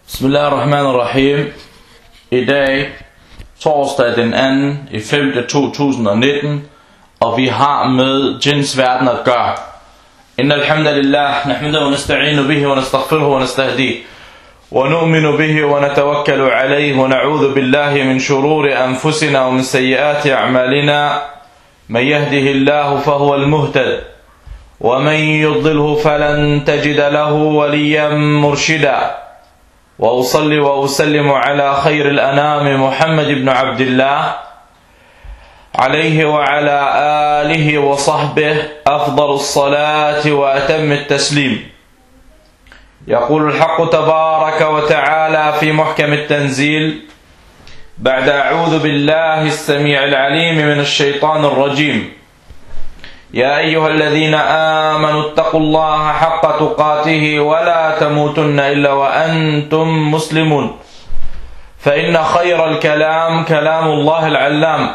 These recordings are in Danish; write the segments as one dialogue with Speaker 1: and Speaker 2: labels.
Speaker 1: Bismillahirrahmanirrahim. I dag, torsdag den 2.5.2019, og vi har med djinns verden at gøre. Inna alhamdulillah, nahmadu wa nasta'inu bihi wa nastaghfiruhu wa nastahdi. Wa nu'minu bihi wa natawakkalu alayhi wa na'udhu billahi min shururi anfusina wa min sayyiati a'malina. Man yahdihillahu fahuwa al-muhtad. Wa man yudlilhu falan tajida lahu waliyan murshida. وأصلي وأسلم على خير الأنام محمد بن عبد الله عليه وعلى آله وصحبه أفضل الصلاة وأتم التسليم. يقول الحق تبارك وتعالى في محكم التنزيل بعد أعوذ بالله السميع العليم من الشيطان الرجيم: يا أيها الذين آمنوا اتقوا الله حق تقاته ولا تموتن إلا وأنتم مسلمون، فإن خير الكلام كلام الله العلام،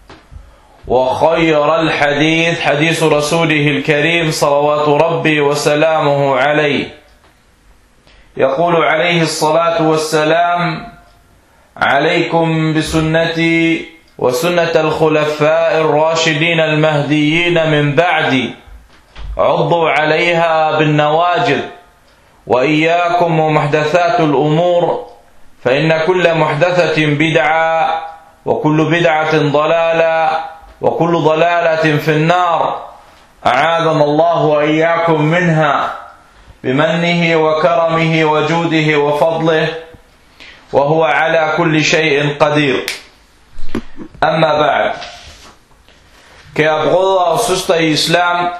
Speaker 1: وخير الحديث حديث رسوله الكريم صلوات ربي وسلامه عليه. يقول عليه الصلاة والسلام: عليكم بسنتي وسنة الخلفاء الراشدين المهديين من بعدي، عضوا عليها بالنواجذ، وإياكم ومحدثات الأمور، فإن كل محدثة بدعة، وكل بدعة ضلالة، وكل ضلالة في النار، أعاذنا الله وإياكم منها بمنه وكرمه وجوده وفضله، وهو على كل شيء قدير. Amma ba'd. Kære brødre og søstre i islam,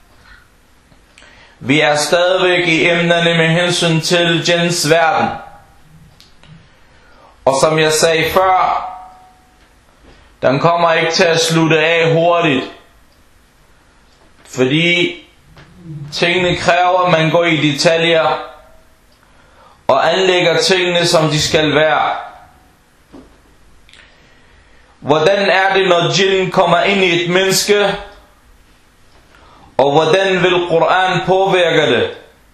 Speaker 1: vi er stadigvæk i emnerne med hensyn til djinns verden. Og som jeg sagde før, den kommer ikke til at slutte af hurtigt, fordi tingene kræver, at man går i detaljer og anlægger tingene, som de skal være. Hvordan er det, når djinn kommer ind i et menneske, og hvordan vil Koran påvirke det?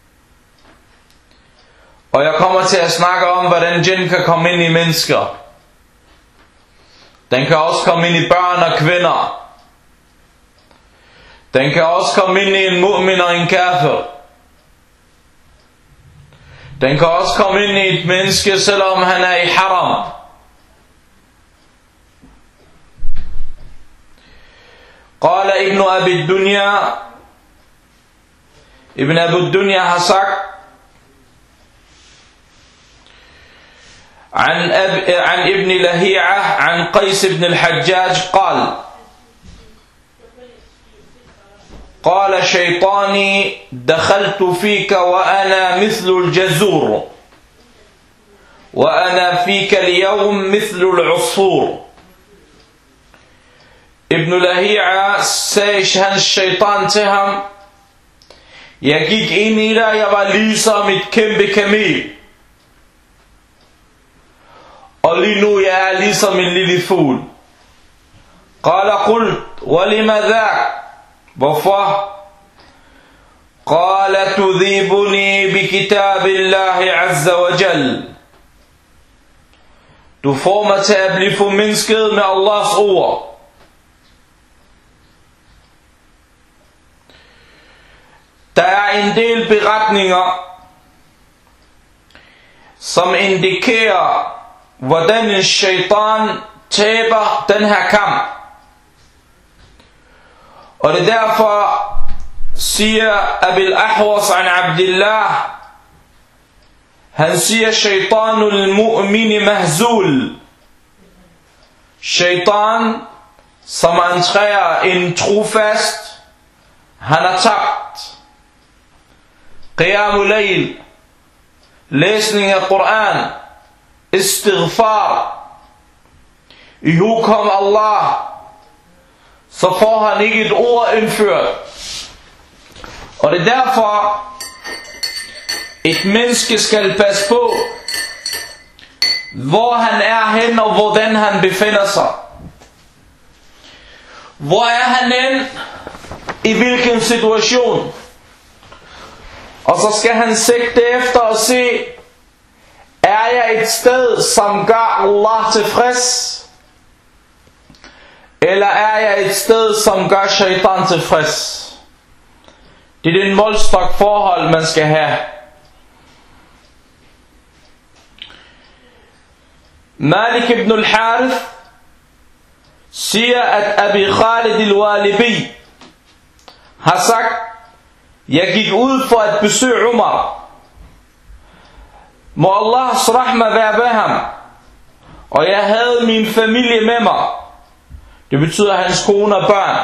Speaker 1: Og jeg kommer til at snakke om, hvordan djinn kan komme ind i mennesker. Den kan også komme ind i børn og kvinder. Den kan også komme ind i en mu'min og en kafir. Den kan også komme ind i et menneske, selvom han er i haram. قال ابن أبي الدنيا ابن أبي الدنيا har sagt عن ابن لهيعة عن قيس بن الحجاج قال شيطاني دخلت فيك وأنا مثل الجزور وأنا فيك اليوم مثل العصفور. Ibn Lahi'a sagde hans shaitan til ham: jeg gik ind i dig, jeg var ligesom et kæmpe kamel, og lige nu jeg er ligesom en lille fugl. قال قلت ولم ذاك, hvorfor? قال تذيبني بكتاب الله عز وجل, du får mig til at blive formindsket med Allahs ord. Der er en del beretninger, som indikerer, hvordan en shaitan taber den her kamp. Og det er derfor, siger Abil Ahwas an Abdillah, han siger: shaitanul mu'mini mahzul. Shaitan, som entrerer en trofast, han er tabt. Qiyamul layl, læsning af Koran, istighfar, ihugkom Allah, så får han ikke et ord indført. Og det er derfor, et menneske skal passe på, hvor han er hen og hvordan han befinder sig. Hvor er han hen? I hvilken situation? Og så skal han sigte efter at se, Er jeg et sted, som gør Allah tilfreds? Eller er jeg et sted, som gør shaitan tilfreds? Det er den målstok forhold, man skal have. Malik ibn al-Harith siger, at Abi Khalid al-Walibi har sagt, jeg gik ud for at besøge Umar. Må Allahs rahma være ved ham. Og jeg havde min familie med mig. Det betyder hans kone og børn.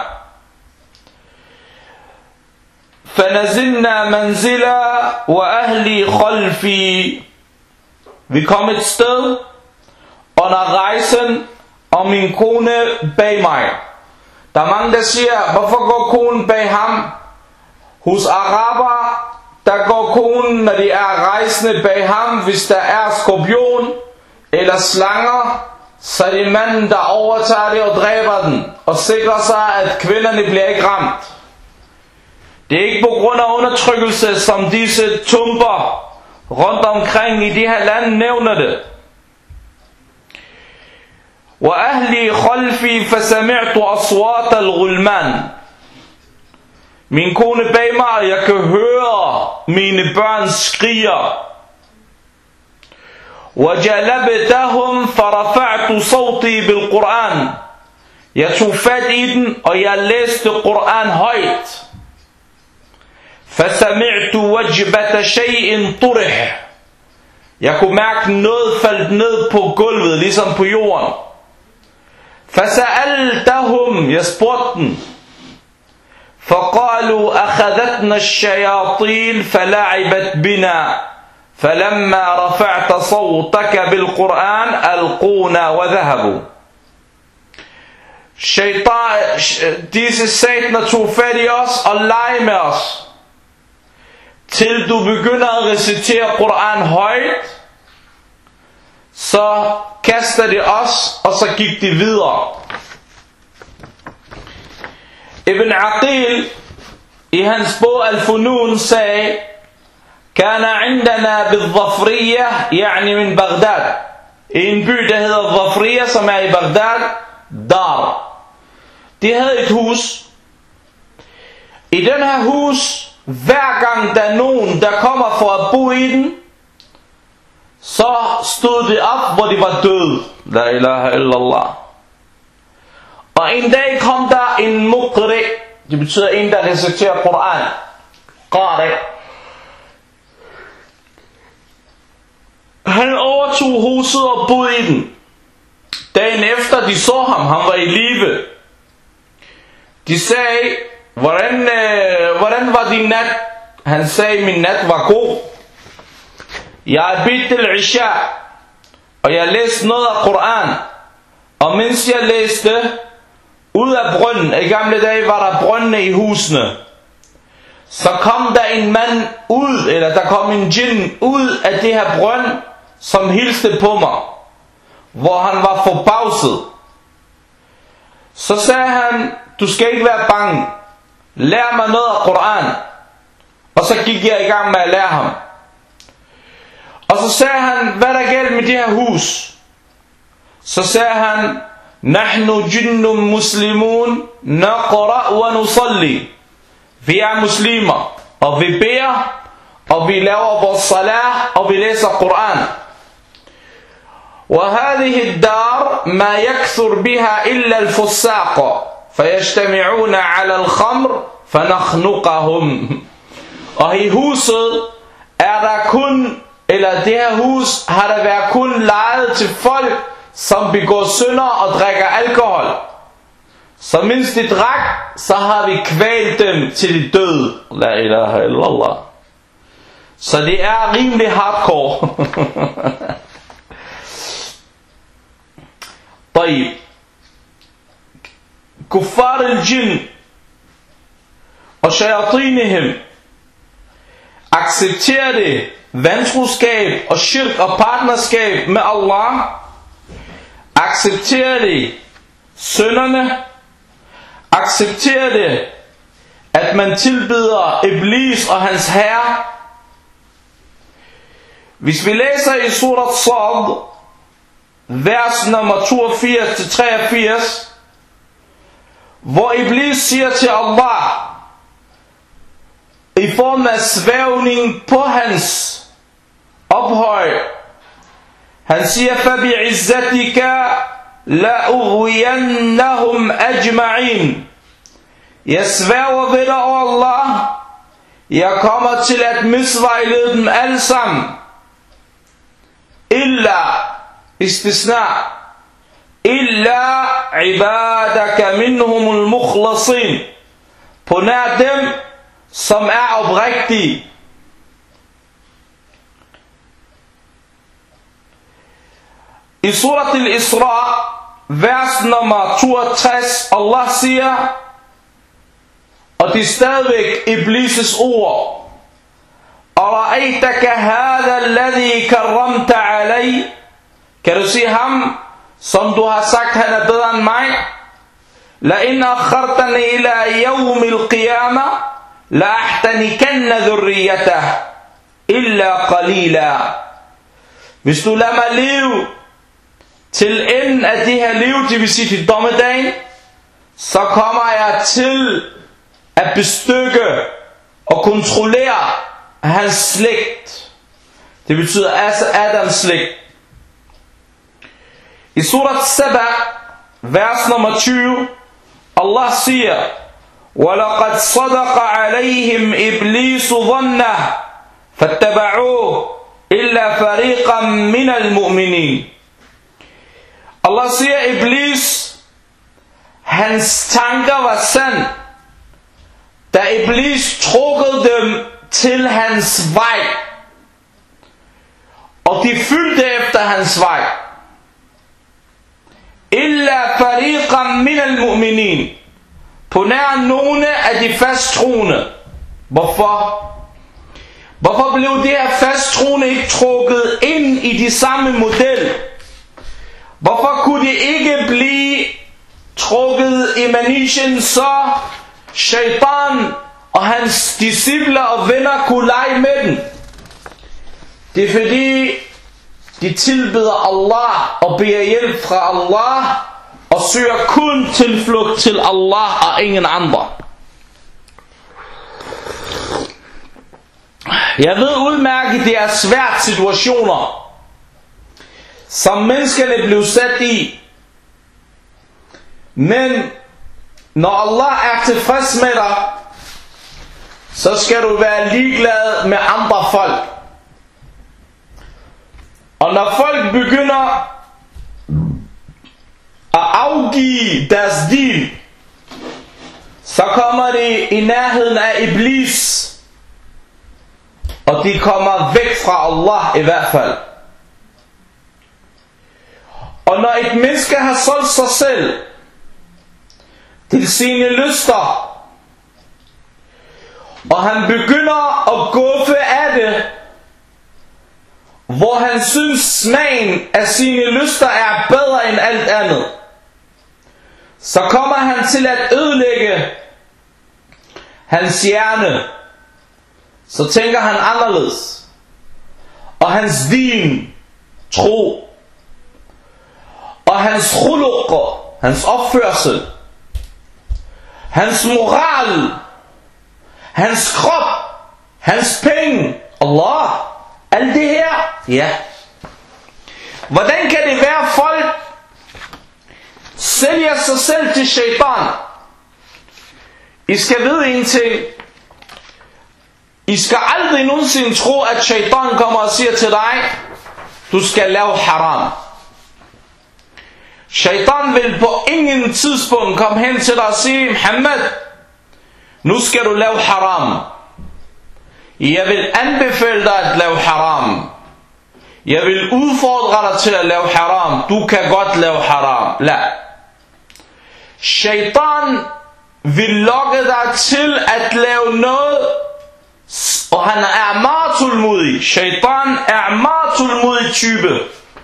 Speaker 1: فَنَزِلْنَا مَنْزِلًا وَأَهْلِي خَلْفِي. Vi kom et sted under rejsen, og min kone bag mig. Der er mange, der siger, hvorfor går konen bag ham? Hos araber, der går konen, når de er rejsende, bag ham, hvis der er skorpion eller slanger, så er det manden, der overtager det og dræber den, og sikrer sig, at kvinderne bliver ikke ramt. Det er ikke på grund af undertrykkelse, som disse tumper rundt omkring i de her lande nævner det. وَأَهْلِي خَلْفِي فَسَمِعْتُ أَصْوَاتَ الْغُلْمَانِ. Min kone bag mig, og jeg kan høre mine børn skriger. وَجَلَبْتَهُمْ فَرَفَعْتُ صَوْتِي بِالْقُرْآنِ. Jeg tog fat i den, og jeg læste Qur'an højt. فَسَمِعْتُ وَجْبَةَ شَيْءٍ طُرِحٍ. Jeg kunne mærke noget faldt ned på gulvet, ligesom på jorden. فَسَأَلْتَهُمْ. Jeg spurgte dem. فَقَالُوا أَخَذَتْنَا الشَّيَاطِينَ فَلَعِبَتْ بِنَا فَلَمَّا رَفَعْتَ صَوْتَكَ بِالْقُرْآنِ أَلْقُونَا وَذَهَبُوا. Disse sataner tog fat i os og lege med os, til du begynder at recitere Qur'an højt, så kaster de os, og så gik de videre. Ibn Aqil i hans bog Al-Funun sagde, كان عندنا بالظفرية يعني من بغداد. I en by der hedder Dhafriya, som er i Baghdad, dar. De havde et hus. I den her hus, hver gang der er nogen der kommer for at bo i den, så stod det op, hvor de var døde. La ilaha illallah. Og en dag kom der en muqri, det betyder en der reciterer Qur'an, qari. Han overtog huset og boede i den. Dagen efter de så ham, han var i live. De sagde, hvordan var din nat? Han sagde, min nat var god. Jeg er bidt til Isha, og jeg læste noget af Qur'an. Og mens jeg læste, ud af brønden, i gamle dage var der brøndene i husene, så kom der en mand ud, eller der kom en djinn ud af det her brønd, som hilste på mig, hvor han var forbavset. Så sagde han, du skal ikke være bange, lær mig noget af Qur'an. Og så gik jeg i gang med at lære ham. Og så sagde han, hvad der galt med det her hus? Så sagde han, nahnu jinnum muslimun naqra wa nusalli. Vi er muslimer, og vi beder, og vi laver vores salah, og vi læser Qur'an. وهذه الدار ما يكثر بها إلا الفساق فيجتمعون على الخمر فنخنقهم. Og i huset er der kun, eller det her hus har der været kun lejet til folk, som begår synder og drikker alkohol. Så mens de drak, så har vi kvalt dem til de døde. La ilaha illallah. Så det er rimelig hardcore. طيب. كفار الجن og shayatinihim accepterer det vantroskab og shirk og partnerskab med Allah, accepterer det synderne, accepterer det at man tilbeder Iblis og hans herre. Hvis vi læser i surat Sad, vers nummer 82-83, hvor Iblis siger til Allah, i form af svævning på hans ophøj, han siger, فَبِعِزَّتِكَ لَأُغْوِيَنَّهُمْ أَجْمَعِينَ. Jeg sværger ved dig, Allah, jeg kommer til at misvejlede dem alle sammen. Illa, istisna, illa ibadaka minhumul mukhlasin. På nær dem, som er oprigtige. I surat al-Isra, vers nummer 62, Allah siger, og det er stadigvæk Iblis' ord, أَرَأَيْتَكَ هَذَا الَّذِي كَرَّمْتَ عَلَيْهِ. Kan du se ham, som du har sagt, han er bedre end mig? لَإِنْ أَخَّرْتَنِي إِلَى يَوْمِ الْقِيَامَةِ لَأَحْتَنِكَنَّ ذُرِّيَّتَهُ إِلَّا قَلِيلًا. Hvis du lader mig leve til enden af det her liv, det vil sige til dommedagen, så kommer jeg til at bestykke og kontrollere hans slægt. Det betyder altså Adams slægt. I surat Saba, vers nummer 20, Allah siger, وَلَقَدْ صَدَقَ عَلَيْهِمْ إِبْلِيسُ ظَنَّهُ فَاتَّبَعُوهُ إِلَّا فَرِيقًا مِنَ الْمُؤْمِنِينَ. Allah siger, Iblis, hans tanker var sand, da Iblis trukkede dem til hans vej, og de fyldte efter hans vej. Illa fariqan min al-mu'minin. På nær nogle af de fasttroende. Hvorfor? Hvorfor blev de her fasttroende ikke trukket ind i de samme model? Hvorfor kunne de ikke blive trukket i manichen, så Shaitan og hans discipler og venner kunne lege med den? Det er fordi de tilbeder Allah og beder hjælp fra Allah og søger kun tilflugt til Allah og ingen andre. Jeg ved udmærket, det er svært situationer, som menneskerne blev sat i. Men når Allah er tilfreds med dig, så skal du være ligeglad med andre folk. Og når folk begynder at afgive deres din, så kommer de i nærheden af Iblis, og de kommer væk fra Allah i hvert fald. Og når et menneske har solgt sig selv til sine lyster, og han begynder at guffe af det, hvor han synes smagen af sine lyster er bedre end alt andet, så kommer han til at ødelægge hans hjerne. Så tænker han anderledes, og hans din, tro, og hans khuluq, hans opførsel, hans moral, hans krop, hans penge, Allah, alt det her, ja. Hvordan kan det være, folk sælger sig selv til Shaitan? I skal vide en ting. I skal aldrig nogensinde tro, at Shaitan kommer og siger til dig, du skal lave haram. Shaitan vil på ingen tidspunkt komme hen til dig og sige, Muhammad, nu skal du lave haram. Jeg vil anbefale dig at lave haram. Jeg vil udfordre dig til at lave haram. Du kan godt lave haram. La. Shaitan vil lokke dig til at lave noget, og han er meget tålmodig. Shaitan er meget tålmodig type.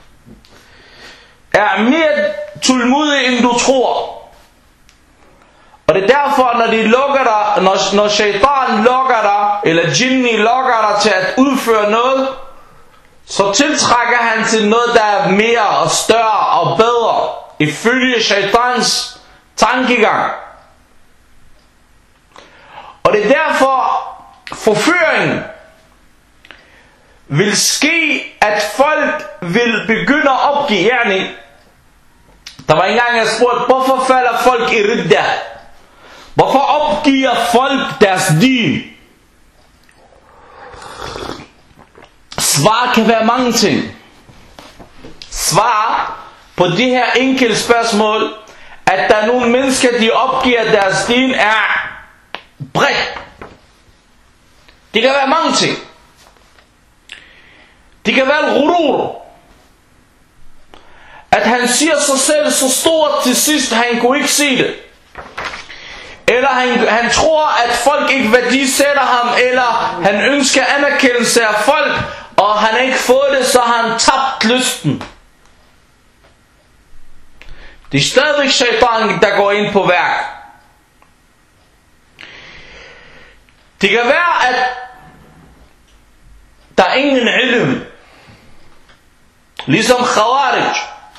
Speaker 1: Er mere tålmodig end du tror. Og det er derfor, når de lukker dig, når Shaitan lukker dig, eller Jinni lukker dig til at udføre noget, så tiltrækker han til noget, der er mere og større og bedre, ifølge shaitans tankegang. Og det er derfor, forføringen vil ske, at folk vil begynde at opgive. Der var engang, jeg spurgte, hvorfor falder folk i ridda? Hvorfor opgiver folk deres din? Svar kan være mange ting. Svar på det her enkle spørgsmål, at der er nogle mennesker, de opgiver deres din, er bredt. Det kan være mange ting. Det kan være ghurur. At han siger sig selv så stort til sidst, han kunne ikke se det. Eller han tror, at folk ikke værdisætter ham, eller han ønsker anerkendelse af folk, og han ikke fået det, så har han tabt lysten. Det er stadigvæk shaitan, der går ind på værk. Det kan være, at der er ingen ilm. Ligesom Khawarij.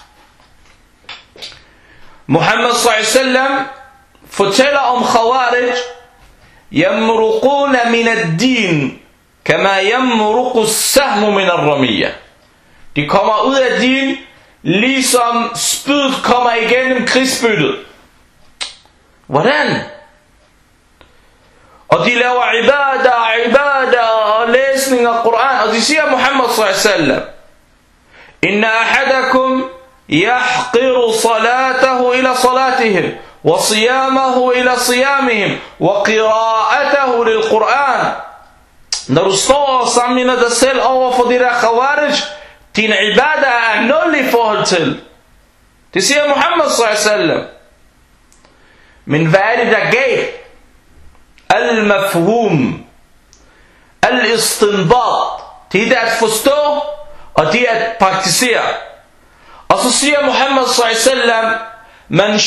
Speaker 1: Muhammad s.a.w. fortæller om Khawarij. Yamruquna min ad-din kama yamruqu as-sahmu min ar-ramiyya. De kommer ud af din, ligesom spydet kommer igennem krigsbyttet. Hvordan? Og de laver ibadah og læsning af Koran. Og de siger Muhammad s.a.w. Inna ahadakum yahqiru salatahu ila salatihim, wa siyamahu ila siyamihim, wa qira'atahu lil Koran. Når du står og sammenligner dig selv over for de der Khawarij, din ibadah er nul i forhold til. Det siger Muhammad s.a.w. Men hvad er det der galt? Al-mafhum, al-istinbat, det er at forstå, og det er at praktisere. Og så siger Muhammad s.a.w. Man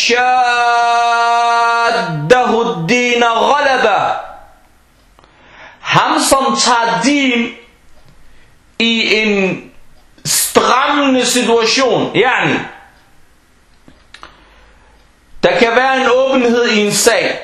Speaker 1: shaddahu ad-din ghalaba. Ham som tager din i en strammende situation, der kan være en åbenhed i en sag,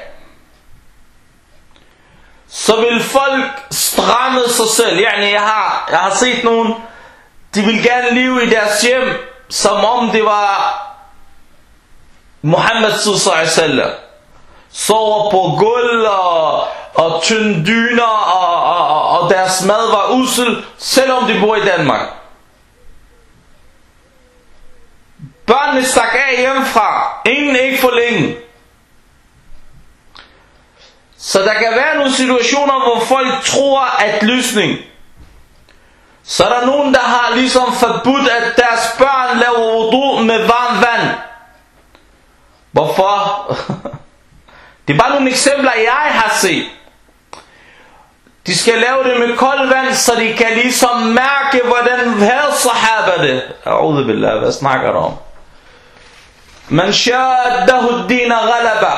Speaker 1: så vil folk stramme sig selv. Jeg har set nogen, de vil gerne leve i deres hjem, som om det var Muhammad s.a.w. Sover på gulv og tynde dyner, og deres mad var usel, selvom de bor i Danmark. Børnene stak af hjemmefra, ingen ikke for længe. Så der kan være nogle situationer, hvor folk tror, at løsning. Så er der nogen, der har ligesom forbudt, at deres børn laver wudu med varmt vand. Hvorfor? Det er bare nogle eksempler, jeg har set. De skal lave det med koldt vand, så de kan ligesom mærke, hvordan havde sahaba det. A'udhu billah, hvad snakker du om? Man shaddahu ad-din ghalaba.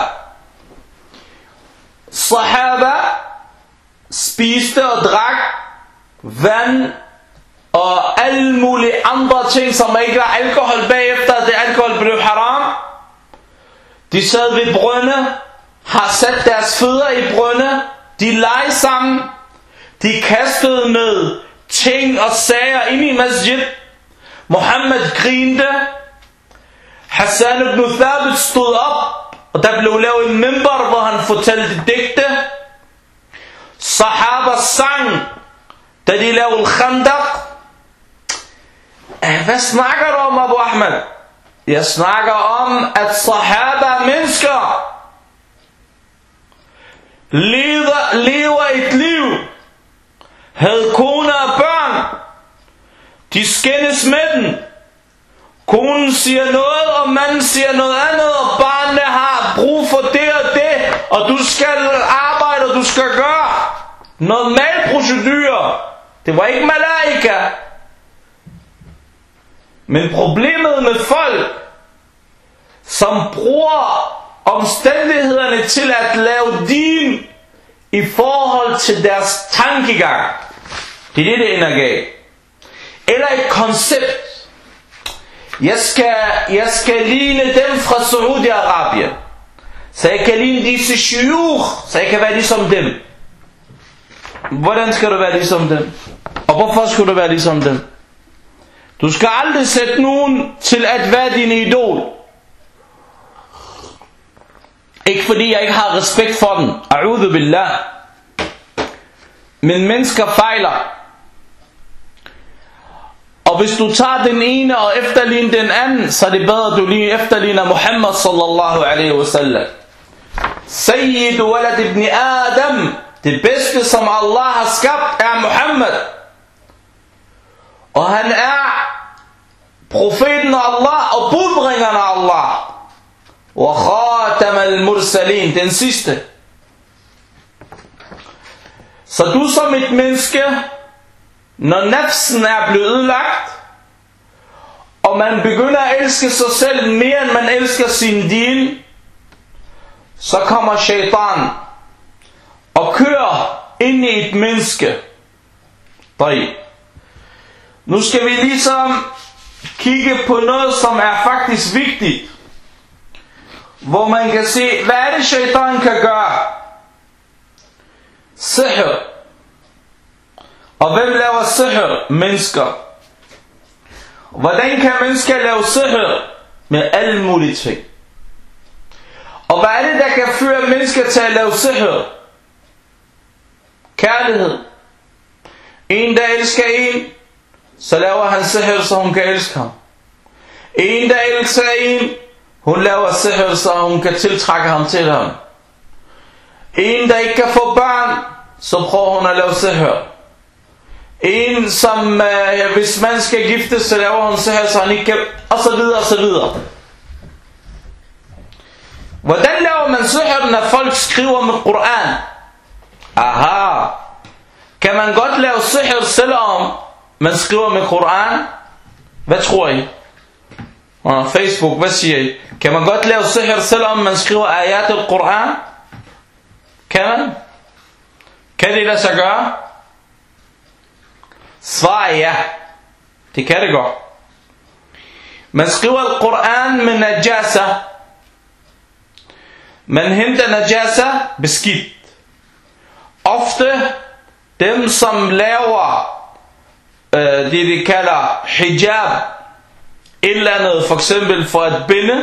Speaker 1: Sahaba spiste og drak vand og alle mulige andre ting, som ikke var alkohol bagefter, det alkohol blev haram. De sad ved brønde, har sat deres fødder i brønde, de legede sammen, de kastede med ting og sager ind i masjid. Muhammad grinte, Hassan ibn Thabit stod op, og der blev lavet en mimbar, hvor han fortalte digte. Sahaba sang, da de lavede Khandaq. Hvad snakker du om, Abu Ahmed? Jeg snakker om, at sahaba mennesker lever et liv, havde kone og børn, de skændes med den. Konen siger noget, og manden siger noget andet, og barnet har brug for det og det, og du skal arbejde, og du skal gøre normal procedure. Det var ikke malaika. Men problemet med folk, som bruger omstændighederne til at lave din i forhold til deres tankegang, det er det ender galt. eller et koncept. Jeg skal ligne dem fra Saudi-Arabien, så jeg kan ligne disse shuyukh, så jeg kan være ligesom dem. Hvordan skal du være ligesom dem? Og hvorfor skal du være ligesom dem? Du skal aldrig sætte nogen til at være din idol. Ikke fordi jeg ikke har respekt for den, a'udhu billah. Men mennesker fejler. Og hvis du tager den ene og efterligner den anden, så er det bedre, at du lige efterligner Muhammad sallallahu alaihi wasallam. Sayyid walad ibn Adam. Det bedste som Allah har skabt er Muhammad. Og han er profeten af Allah og budbringeren af Allah. Og khatam al-mursalin, den sidste. Så du som et menneske, når nafsen er blevet ødelagt, og man begynder at elske sig selv mere end man elsker sin din, så kommer shaitan og kører ind i et menneske. Nu skal vi ligesom kigge på noget, som er faktisk vigtigt, hvor man kan se, hvad er det shaitan kan gøre? Sihr. Og hvem laver sihr? Mennesker. Hvordan kan mennesker lave sihr? Med alle mulige ting. Og hvad er det, der kan føre mennesker til at lave sihr? Kærlighed. En, der elsker en, så laver han sihr, så hun kan elske ham. En, der elsker en, hun laver sihr, så hun kan tiltrække ham til ham. En, der ikke kan få børn, så prøver hun at lave sihr. En, som hvis man skal gifte, så laver hun sihr, så han ikke kan, og så videre, og så videre. Hvordan laver man sihr, når folk skriver med Koran? Aha. Kan man godt lave sihr, selvom man skriver med Koran? Hvad tror I? Facebook, hvad siger I? Kan man godt lave sihr, selvom man skriver ayat al-Quran? Kan man? Kan det lade sig gøre? Svar ja. Det kan det godt. Man skriver al-Quran med najasa. Man henter najasa beskidt. Ofte dem som laver det de kalder hijab, et eller andet, for eksempel for at binde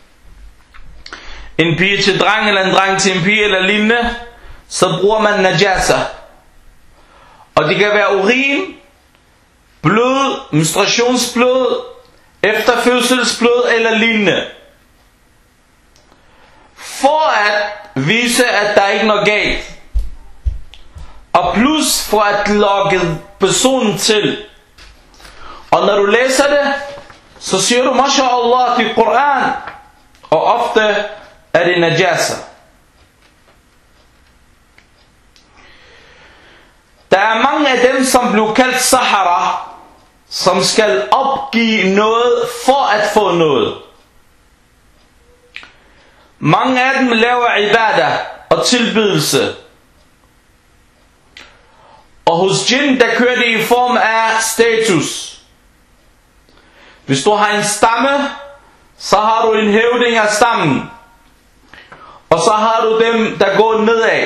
Speaker 1: en pige til dreng, eller en dreng til en pige, eller lignende, så bruger man najasa. Og det kan være urin, blod, menstruationsblod, efterfødselsblod eller lignende, for at vise, at der ikke er noget galt. Og plus for at lokke personen til. Og når du læser det, så siger du MashaAllah til Koran. Og ofte er det najasa. Der er mange af dem, som blev kaldt Sahara, som skal opgive noget for at få noget. Mange af dem laver ibadah og tilbedelse. Og hos jinn, der kører det i form af status. Hvis du har en stamme, så har du en hævding af stammen. Og så har du dem, der går nedad.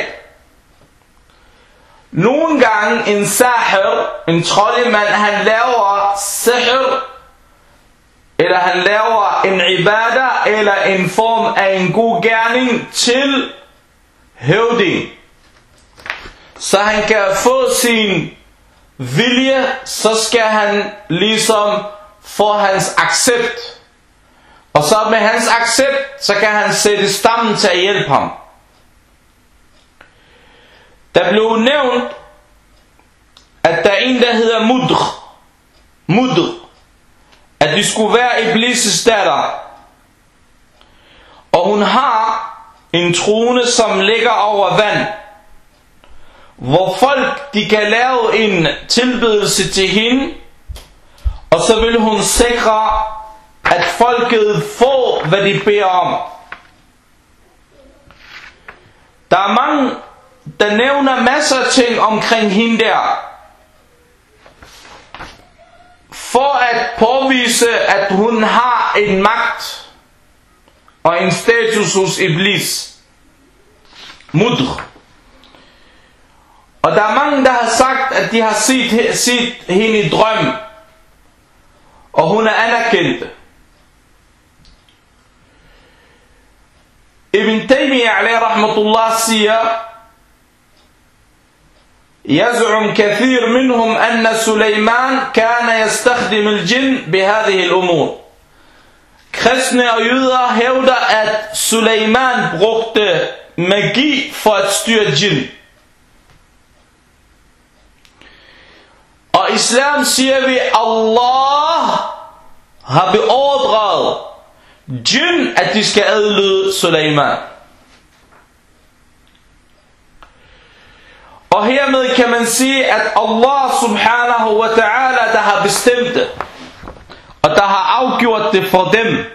Speaker 1: Nogle gange en sahir, en troldemand, han laver sihr, eller han laver en ibadah, eller en form af en god gerning til hævding. Så han kan få sin vilje, så skal han ligesom få hans accept. Og så med hans accept, så kan han sætte stammen til at hjælpe ham. Der blev nævnt, at der er en, der hedder Mudr. At det skulle være Iblis' datter. Og hun har en trone, som ligger over vand, hvor folk de kan lave en tilbedelse til hende, og så vil hun sikre, at folket får, hvad de beder om. Der er mange, der nævner masser af ting omkring hende der. for at påvise, at hun har en magt og en status hos Iblis. Mudr. Og der er mange, der har sagt, at de har set hende i drøm, og hun er anerkendt. Ibn Taymiyyah alayhi rahmatullah siger: يزعم كثير منهم أن سليمان كان يستخدم الجن بهذه الأمور. Kristne og jøder hævder, at Suleiman brugte magi for at styre jinn. Og islam siger vi, Allah har beordret jinn, at de skal adlyde Suleiman. Og hermed kan man sige, at Allah subhanahu wa ta'ala, der har bestemt det, og der har afgjort det for dem,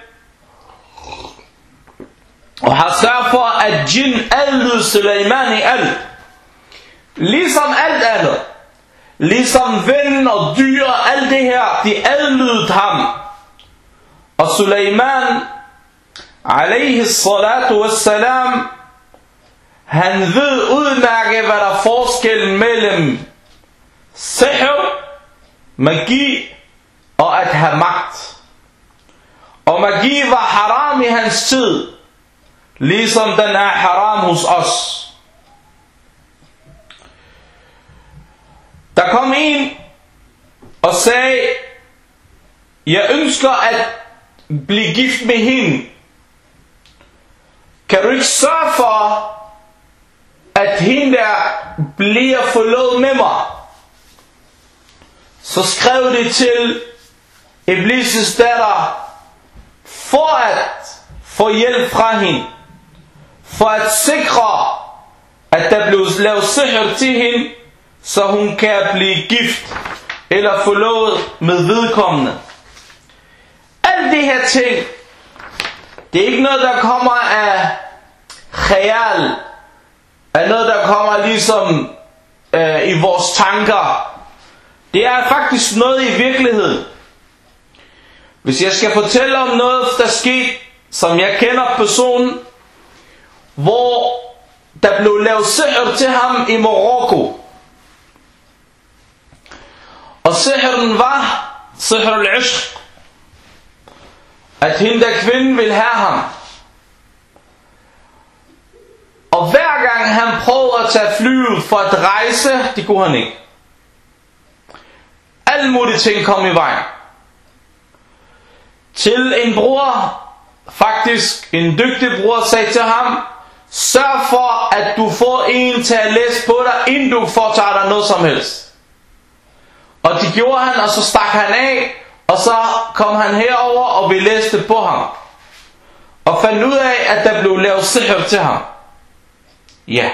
Speaker 1: og har sørget for, at jinn adlyder Suleiman i alt. Ligesom alt andet. Ligesom vind og dyr, alt det her, de adlydede ham. Og Suleiman, alayhi salatu wassalam, han ved udmærket, hvad der er forskellen mellem sihr, magi og at have magt. Og magi var haram i hans tid, ligesom den er haram hos os. Der kom en og sagde: jeg ønsker at blive gift med hende. Kan du ikke sørge for, at hende der bliver forlovet med mig? Så skrev det til Iblis' datter, for at få hjælp fra hende, for at sikre, at der blev lavet sihr til hende, så hun kan blive gift eller forlovet med vedkommende. Alle de her ting, det er ikke noget, der kommer af khayal, af noget, der kommer ligesom i vores tanker. Det er faktisk noget i virkeligheden. Hvis jeg skal fortælle om noget, der skete, som jeg kender personen, hvor der blev lavet sihr til ham i Marokko. Og sihren var sihr al-ishq, at hende der kvinde vil have ham. Og hver gang han prøvede at tage flyet for at rejse, det kunne han ikke. Alle mulige ting kom i vejen. Til en bror, faktisk en dygtig bror, sagde til ham: sørg for at du får en til at læse på dig, inden du foretager dig noget som helst. Og det gjorde han, og så stak han af, og så kom han herover, og vi læste på ham. Og fandt ud af, at der blev lavet sihr til ham. Ja.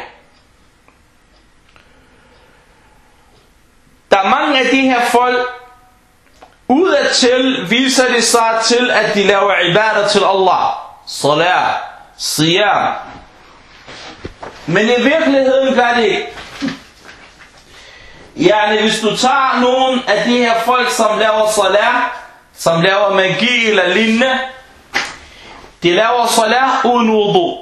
Speaker 1: Der er mange af de her folk, udadtil viser det sig til, at de laver ibadah til Allah. Salat, siyam. Men i virkeligheden gør det ikke. Yani hvis du tager nogle af de her folk, som laver salat, som laver magi eller lignende, de laver salat uden wudu.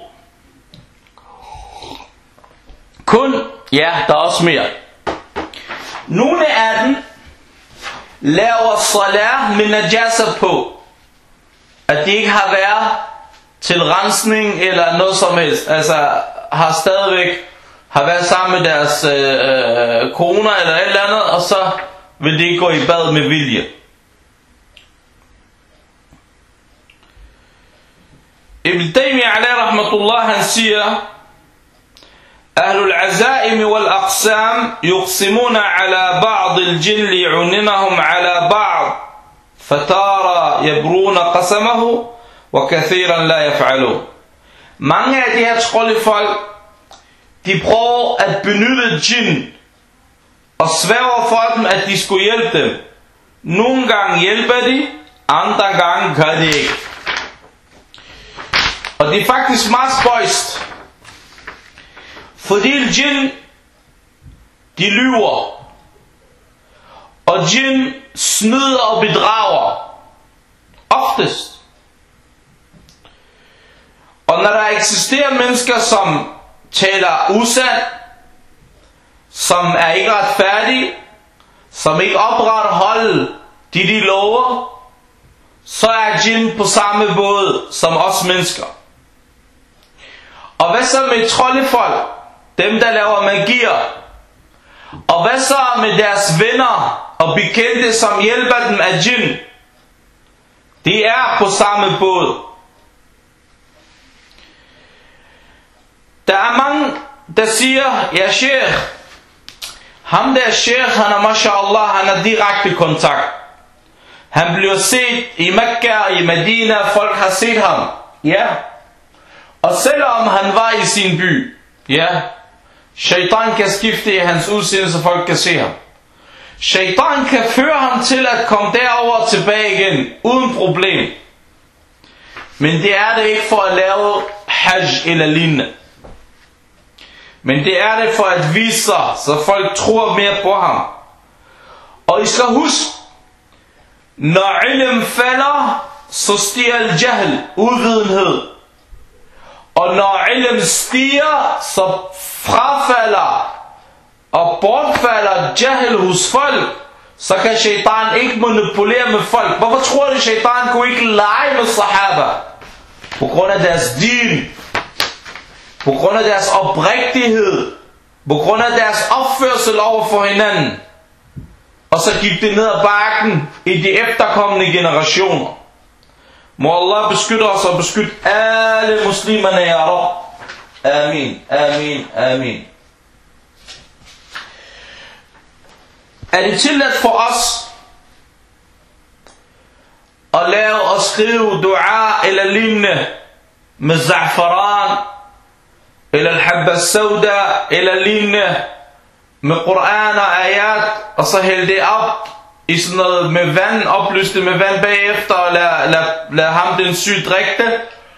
Speaker 1: Kun, ja, der er også mere. Nogle af dem laver salat med najasa på, at de ikke har været til rensning eller noget som helst, altså har stadigvæk har været sammen med deres koner eller et eller andet, og så vil de gå i bad med vilje. Ibn Taymiyyah alayhi rahmatullah, han siger: أهل العزائم والأقسام يقسمون على بعض الجن ليعوننهم على بعض فتارى يبرون قسمه وكثيرا لا يفعلون. Mange af de her troldefolk, de prøver at benytte jinn og sværger for dem, at de skulle hjælpe dem. Nogle gange hjælper de, andre gange gør de ikke. Og det er faktisk meget spøjst. Fordi jinn, de lyver. Og jinn, snyder og bedrager. Oftest. Og når der eksisterer mennesker, som taler usandt, som er ikke retfærdige, som ikke opretholder de lover, så er djinn på samme båd som os mennesker. Og hvad så med troldefolk, dem der laver magier? Og hvad så med deres venner og bekendte, som hjælper dem af djinn? De er på samme båd. Der er mange, der siger, ja sheikh, ham der sheikh, han er mashallah, han er direkte kontakt. Han bliver set i Mekka og i Medina, folk har set ham. Ja. Og selvom han var i sin by, ja, shaitan kan skifte i hans udseende, så folk kan se ham. Shaitan kan føre ham til at komme derover tilbage igen, uden problem. Men det er det ikke for at lave hajj eller lignende. Men det er det for at vise sig, så folk tror mere på ham. Og I skal huske, når ilm falder, så stiger al-jahl, uvidenhed. Og når ilm stiger, så frafalder og bortfalder jahl hos folk, så kan shaitan ikke manipulere med folk. Hvorfor tror du, shaitan kunne ikke lege med sahaba? På grund af deres din, på grund af deres oprigtighed, på grund af deres opførsel over for hinanden. Og så gik det ned ad bakken i de efterkommende generationer. Må Allah beskytte os og beskytte alle muslimerne, ya Rab. Amin, amin, amin. Er det tilladt for os at lave og skrive dua eller lignende med za'faran eller al-habba sauda eller lignende med Koran og ayat, og så hælde det op i sådan noget med vand, oplyse det med vand bagefter, og lad ham den syg drikke det?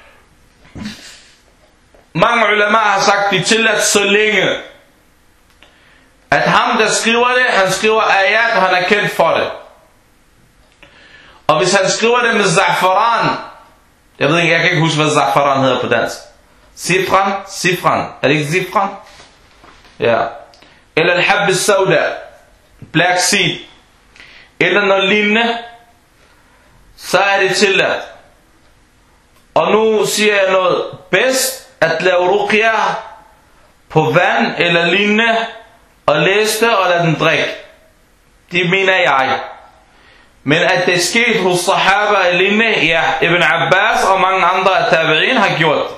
Speaker 1: Mange ulama har sagt, de tilladt så længe, at ham der skriver det, han skriver ayat, og han er kendt for det. Og hvis han skriver det med za'faran, jeg ved ikke, jeg kan ikke huske, hvad za'faran hedder på dansk. Sifran, er det ikke zifran? Ja. Eller al-habba sauda, black seed, eller noget lignende, så er det tilladt. Og nu siger jeg noget bedst, at lave ruqya på vand eller lignende, og læse det og lade den drikke. Det mener jeg. Men at det skete hos sahaba eller lignende, ja, Ibn Abbas og mange andre af tabi'in har gjort det.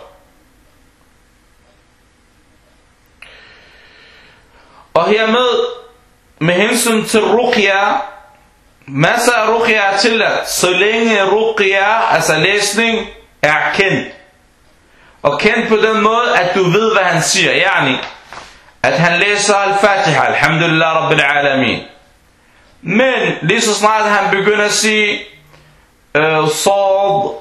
Speaker 1: Og hermed, med hensyn til ruqya, masser af ruqya er tilladt, så længe ruqya, altså læsning, er kendt. Og kendt på den måde, at du ved, hvad han siger. Yani, at han læser al-Fatiha, alhamdulillah rabbil alamin. Men lige så snart han begynder at sige sad,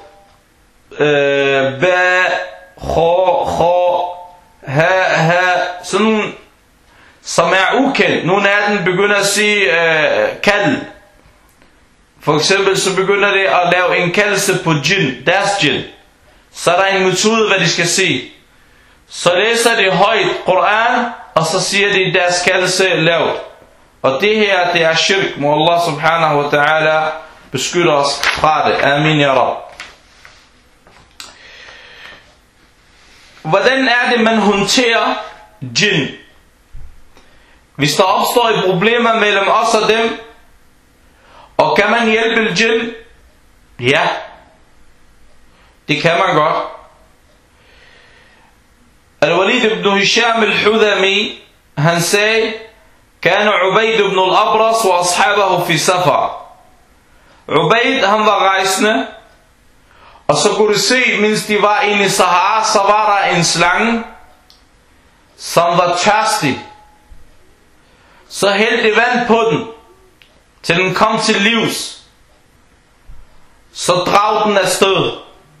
Speaker 1: ba, kha, ha, sådan, som er ukendt. Nogle af dem begynder at sige kald. For eksempel så begynder det at lave en kaldelse på djinn, deres djinn. Så er der en metode, hvad de skal sige. Så læser de højt Koran, og så siger de deres kaldelse lavt. Og det her, det er shirk. Må Allah subhanahu wa ta'ala beskytte os fra det. Amin ya Rab. Hvordan er det, man håndterer djinn? Hvis der opstår et problemer mellem os og dem, og kan man hjælpe djinn? Ja, det kan man godt. Al-Walid ibn Hisham al-Hudhami, han sagde, كان عبيد بن الأبرص وأصحابه في سفر. Ubayd, han var rejsende, og så kunne du se, mens de var inde i Sahara, så var der en slange, som var tørstig. Så hældte de vand på den, til den kom til livs. Så drag den afsted.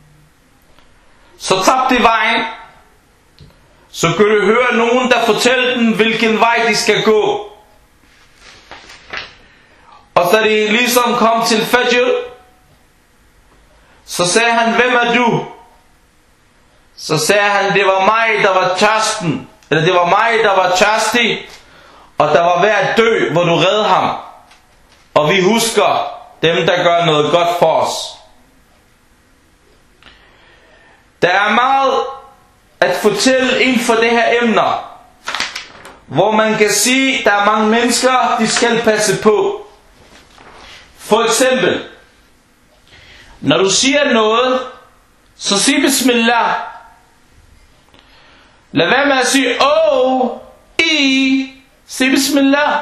Speaker 1: Så tabte de vejen. Så kunne du høre nogen, der fortæller dem, hvilken vej de skal gå. Og da de ligesom kom til Fajr, så sagde han, hvem er du? Så sagde han, det var mig, der var tørsten, eller det var mig, der var tørstig, og der var ved at dø, hvor du redde ham. Og vi husker dem, der gør noget godt for os. Der er meget at fortælle inden for det her emner, hvor man kan sige, der er mange mennesker, de skal passe på. For eksempel, når du siger noget, så sig bismillah. Lad være med at sige sig bismillah.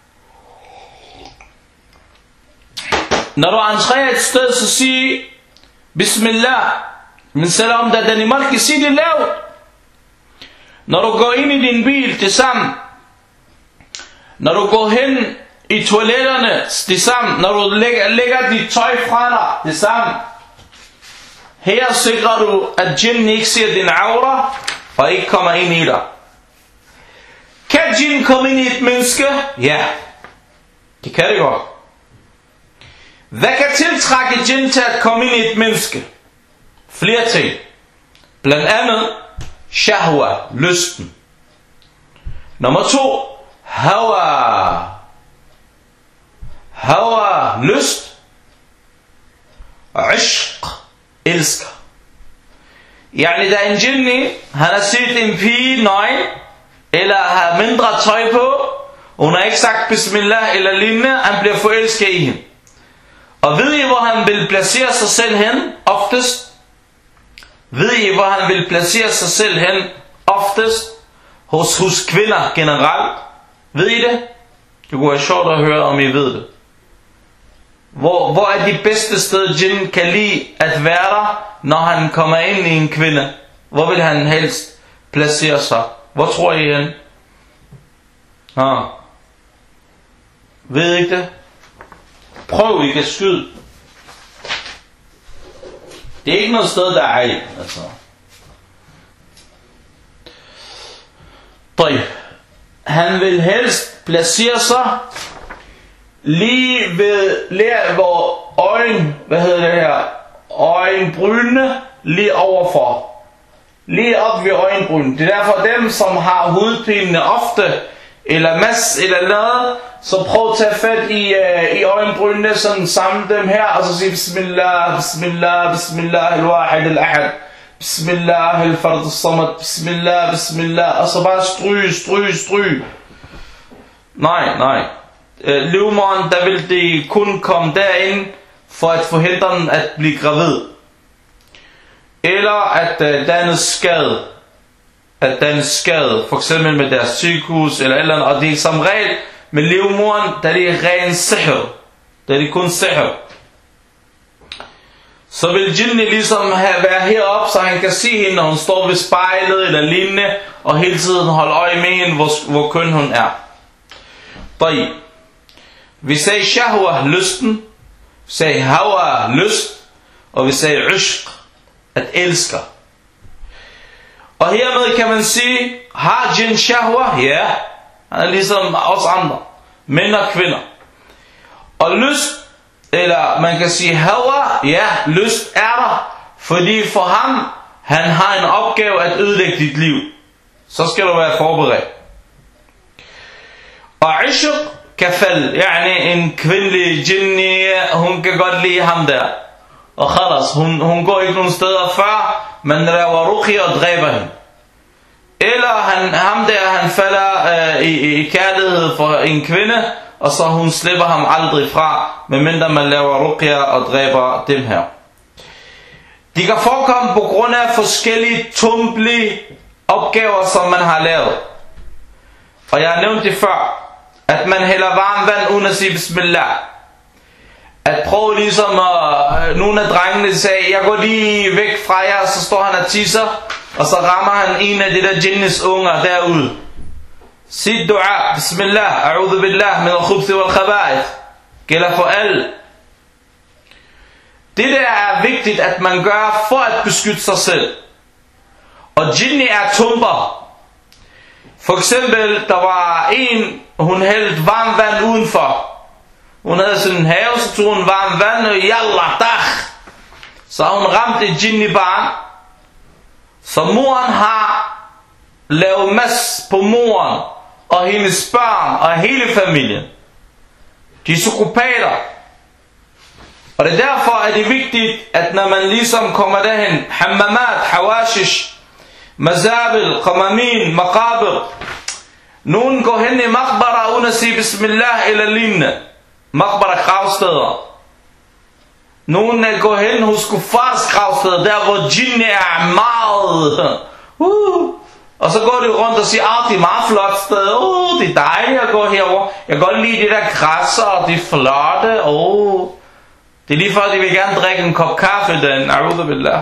Speaker 1: Når du entrerer et sted, så sig bismillah. Men selvom der den i kan sige det lavt. Når du går ind i din bil, det samme. Når du går hen i toiletterne, det samme. Når du lægger dit tøj fra dig, det samme. Her sikrer du, at djinn ikke ser din aura, og ikke kommer ind i dig. Kan djinn komme ind i et menneske? Ja, det kan det godt. Hvad kan tiltrække djinn til at komme ind i et menneske? Flere ting. Blandt andet shahwa, lysten. Nummer 2, hawa. Hawa, lyst. Ishq, elsker. Yani da en jinni, han har set en pige nøgen, eller har mindre tøj på, hun har ikke sagt bismillah eller lignende, han bliver forelsket i hende. Og ved I, hvor han vil placere sig selv hen oftest? Ved I, hvor han vil placere sig selv hen oftest? Hos kvinder generelt. Ved I det? Det kunne være sjovt at høre, om I ved det. Hvor er de bedste steder, djinn kan lide at være der, når han kommer ind i en kvinde? Hvor vil han helst placere sig? Hvor tror I hen? Ved I ikke det? Prøv ikke at skyde. Det er ikke noget sted, der er i. Altså. Han vil helst placere sig lige ved hvor øjenbrynene lige overfor. Lige op ved øjenbrynene. Det er derfor dem, som har hovedpinene ofte, eller eller noget, så prøv at tage fat i øjenbrynene, sådan samle dem her, og så sige bismillah, bismillah, bismillah, al-wahid al-ahad, bismillah, al-fard al-samad, bismillah, bismillah, og så bare stryg. Nej. Livmoderen, der vil det kun komme derind, for at forhindre den at blive gravid. Eller at danne skade. For eksempel med deres sygehus eller eller andet. Og det er som regel med livmoderen, der det er ren sihr. Der er det kun sihr. Så vil djinni ligesom være heroppe, så han kan se hende, når hun står ved spejlet eller lignende, og hele tiden holde øje med hende, hvor køn hun er. Vi sagde shahwa, lysten. Vi sagde hawa, lyst. Og vi sagde ishq, at elsker. Og hermed kan man sige, har djinn shahwa? Ja, han er ligesom os andre, mænd og kvinder. Og lyst, eller man kan sige hawa, ja, lyst er der, fordi for ham, han har en opgave at ødelægge dit liv. Så skal du være forberedt. Og ishq kafal, yani en kvindelig jinni, hun kan godt lide ham der. Og khalas, hun går ikke nogen steder før, man laver ruqya og dræber hende. Eller han falder i kærlighed for en kvinde, og så hun slipper ham aldrig fra, medmindre man laver ruqya og dræber dem her. De kan forekomme på grund af forskellige tumpelige opgaver, som man har lavet. Og jeg har nævnt det før, at man hælder varmt vand uden at sige bismillah. At prøve ligesom, nogle af drengene sagde, jeg går lige væk fra jer, så står han og tisser, og så rammer han en af de der jinnis unger derude. Sig dua, bismillah, a'udhu billah, min al-khubthi wal-khaba'ith. Gælder for alle. Det der er vigtigt, at man gør for at beskytte sig selv. Og jinni er tumper. For eksempel, der var en, hun hældte varmt vand udenfor. Hun havde sådan en have, så tog hun varmt vand, og yalla, dag. Så hun ramte et jinn i barn. Så moren har lavet mas på moren og hendes børn og hele familien. De er psykopater. Og det er derfor, at det er vigtigt, at når man ligesom kommer derhen, hammamat, hawashish, mazabil, qamamin, maqabir, nogen går hen i maqbara uden at sige bismillah eller lignende. Maqbara gravsteder. Nogen går hen hos kuffars gravsteder, der hvor jinne er meget. Og så går de rundt og siger, det er meget flot sted. Det er dejligt at gå herover. Jeg kan godt lide de der græsser, og de er flotte. Det er lige for, at de vil gerne drikke en kop kaffe, den. A'udhu billah.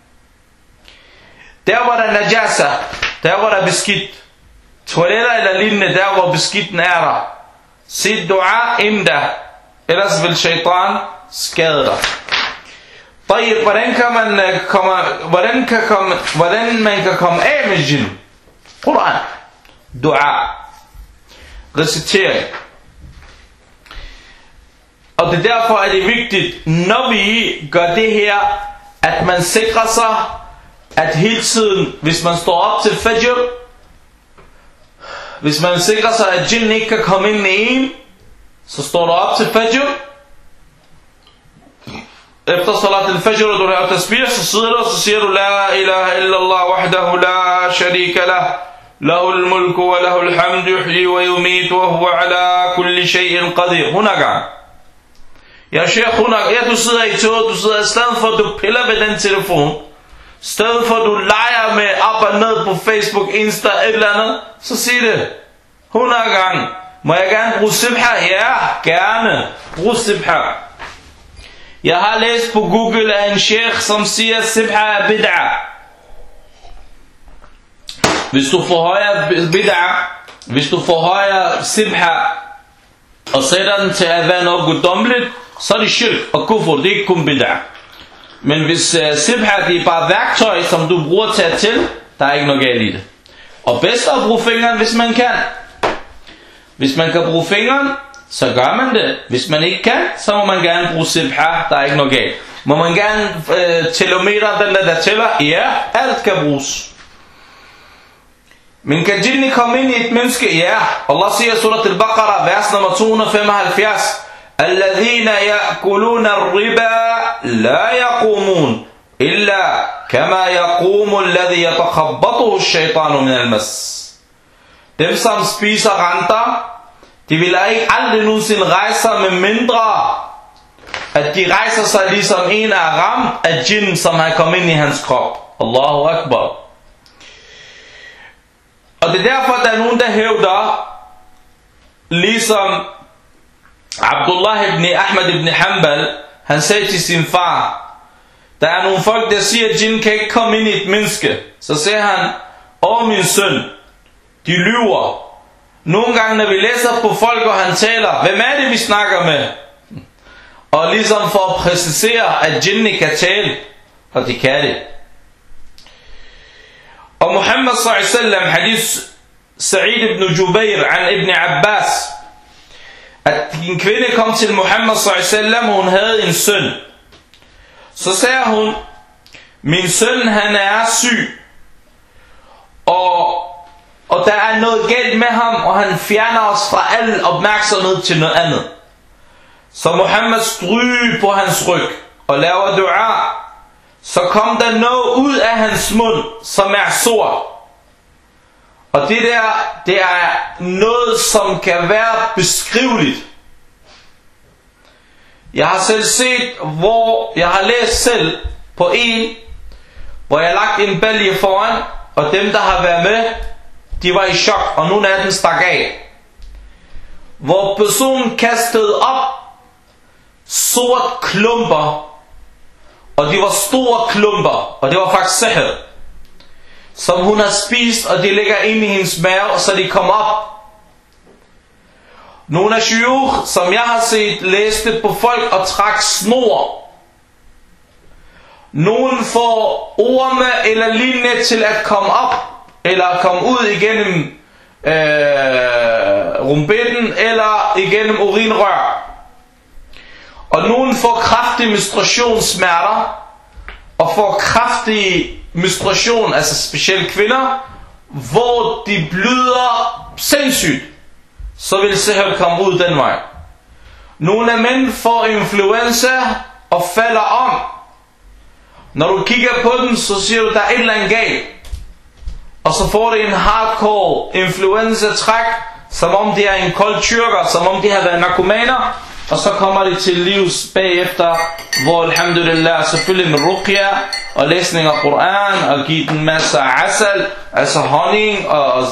Speaker 1: Der hvor der er najasa, der hvor der er beskidt, toiletter eller lignende, der hvor beskidten er der, sig dua inda, ellers vil shaitan skade dig. Hvordan man kan komme af med jinn? Quran, dua, recitering. Og det er derfor, at det er vigtigt, når vi gør det her, at man sikrer sig, at hele tiden, hvis man står op til fajr, hvis man sikrer sig, at jinn ikke kan komme ind i en, så står du op til fajr. Efter salat al-fajr, og du laver tasbih, så sidder du, og så siger du, La ilaha illallah wahdahu la sharika lah, lahul mulku wa lahul hamdu, yuhyi wa yumitu, wa huwa ala kulli shay'in qadir. 100 gange. Ja, sheikh, 100 gange. Ja, du sidder i toget, du sidder i stedet for, at du piller ved den telefon, i stedet for, at du leger med op og ned på Facebook, Insta, et eller andet, så sig det 100 gange. Må jeg gerne bruge sibha? Ja, gerne. Brug sibha. Jeg har læst på Google af en sheikh, som siger, sibha er bid'a. Hvis du forhøjer bid'a, hvis du forhøjer sibha og sætter den til at være noget guddommeligt, så er det shirk og kufur, det er ikke kun bid'a. Men hvis sibha, det er bare værktøj, som du bruger til, der er ikke noget galt i det. Og bedst at bruge fingeren, hvis man kan. Hvis man kan bruge fingeren, så gør man det. Hvis man ikke kan, så må man gerne bruge sibha, der er ikke noget galt. Må man gerne telometer, den der tæller? Ja, alt kan bruges. Men kan jinni komme ind i et menneske? Ja. Allah siger i surat al-Baqarah, vers nummer 275, Alladhina ya'kuluna ar-riba la yaqumun illa kama yaqumu alladhi yatakhabbathu ash-shaytanu min al-mas. Dem som spiser renter, de vil ikke aldrig nogensinde rejse med mindre, at de rejser sig ligesom en af ramt af jinn, som har kommet ind i hans krop. Allahu Akbar. Og det er derfor, at der er nogen, der hævder, ligesom Abdullah ibn Ahmad ibn Hanbal, han sagde til sin far, der er nogle folk, der siger, at jinn kan ikke komme ind i et menneske. Så siger han, min søn, de lyver. Nogle gange, når vi læser på folk, og han taler, hvem er det, vi snakker med? Og ligesom for at præcisere, at jinni kan tale, og de kan det. Og Muhammad s.a.v. hadith Sa'id ibn Jubair an ibn Abbas, at en kvinde kom til Muhammad s.a.v. og hun havde en søn. Så sagde hun, min søn han er syg, og der er noget galt med ham, og han fjerner os fra al opmærksomhed til noget andet. Så Muhammad stryger på hans ryg og laver dua. Så kom der noget ud af hans mund, som er sort. Og det er noget, som kan være beskriveligt. Jeg har selv set, jeg har læst selv på en, hvor jeg har lagt en bælge foran, og dem der har været med, de var i chok, og nogle af dem stak af. Hvor personen kastede op sort klumper, og de var store klumper, og det var faktisk sihr, som hun har spist, og de ligger inde i hendes mave, så de kom op. Nogle af shuyukh, som jeg har set, læste på folk og trak snor. Nogen får orme eller lignende til at komme op, eller komme ud igennem rumpetten, eller igennem urinrør. Og nogen får kraftige menstruationssmerter, og får kraftig menstruation, altså specielt kvinder, hvor de bløder sindssygt, så vil sihr komme ud den vej. Nogle af mænd får influenza og falder om. Når du kigger på den, så siger du, der er et eller andet galt. Og så får de en hardcore influenza-træk, som om de er en kold tyrker, som om de har været narkomaner. Og så kommer de til livs bagefter, hvor alhamdulillah selvfølgelig med ruqya og læsning af Koran og give den masser af asal, altså honning og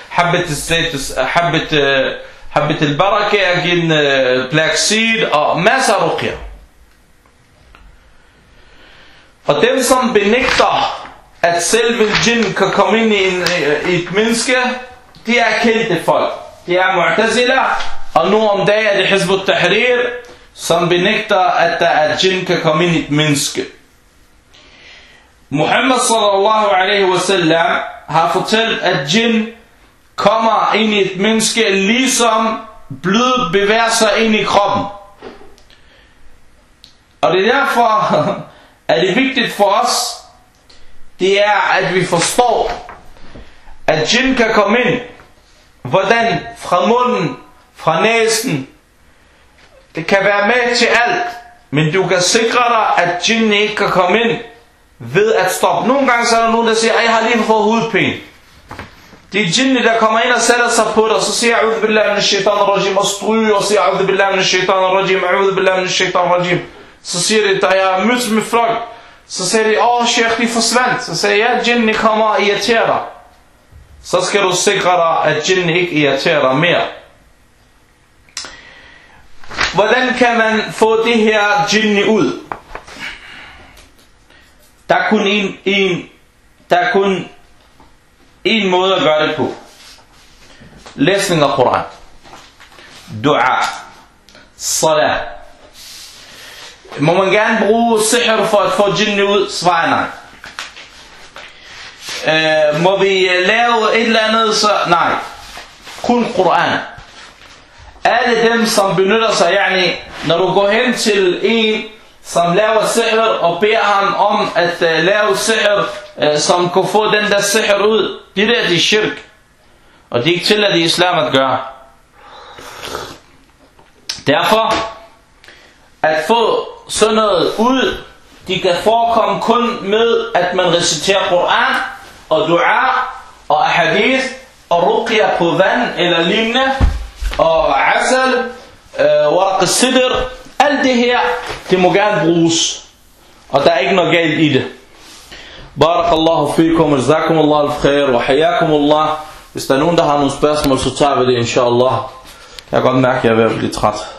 Speaker 1: habit al-baraka og give den black seed og masser af ruqya. Og dem som benægter at selve jinn kan komme ind i et menneske, de er kendte folk. De er Mu'tazila, og nu om dagen er det Hizb ut-Tahrir, som benægter at der er jinn kan komme ind i et menneske. Muhammad sallallahu alaihi wasallam har fortalt at jinn kommer ind i et menneske, ligesom blod bevæger sig ind i kroppen. Og det er derfor er det vigtigt for os, det er at vi forstår at jinn kan komme ind. Hvordan? Fra munden, fra næsen. Det kan være med til alt, men du kan sikre dig at jinn ikke kan komme ind ved at stoppe. Nogle gange så er der nogen der siger, jeg har lige fået hovedpine. Det er jinni der kommer ind og sætter sig på dig, og så siger a'udhu billahi minash shaitanir rajim, og stryger og siger a'udhu billahi minash shaitanir rajim, a'udhu billahi minash shaitanir rajim. Så siger de, da jeg mødte med folk, så siger de, sheikh, de forsvandt. Så siger jeg, jinni kommer og irriterer dig. Så skal du sikre dig at jinni ikke irriterer dig mere. Hvordan kan man få det her jinni ud? Der er kun en måde at gøre det på. Læsning af Koran, dua, salat. Må man gerne bruge sihr for at få jinni ud? Svar nej. Må vi lave et eller andet? Så nej. Kun Koran. Alle dem som benytter sig, når du går hen til en som laver sihr og beder ham om at lave sihr, som kan få den der sihr ud, det er shirk. Og det er ikke tilladt i islam at gøre. Derfor at få sådan noget ud, de kan forekomme kun med at man reciterer Koran og dua og hadith og ruqya på vand eller lignende og asal, waraq al-sidr. Alt det her, det må gerne bruges, og der er ikke noget galt i det. Barakallahu fikum, jazakumullah al-khair, wa hayakumullah. Hvis der er nogen der har nogle spørgsmål, så tager vi det inshallah. Jeg kan godt mærke at jeg er ved at blive træt.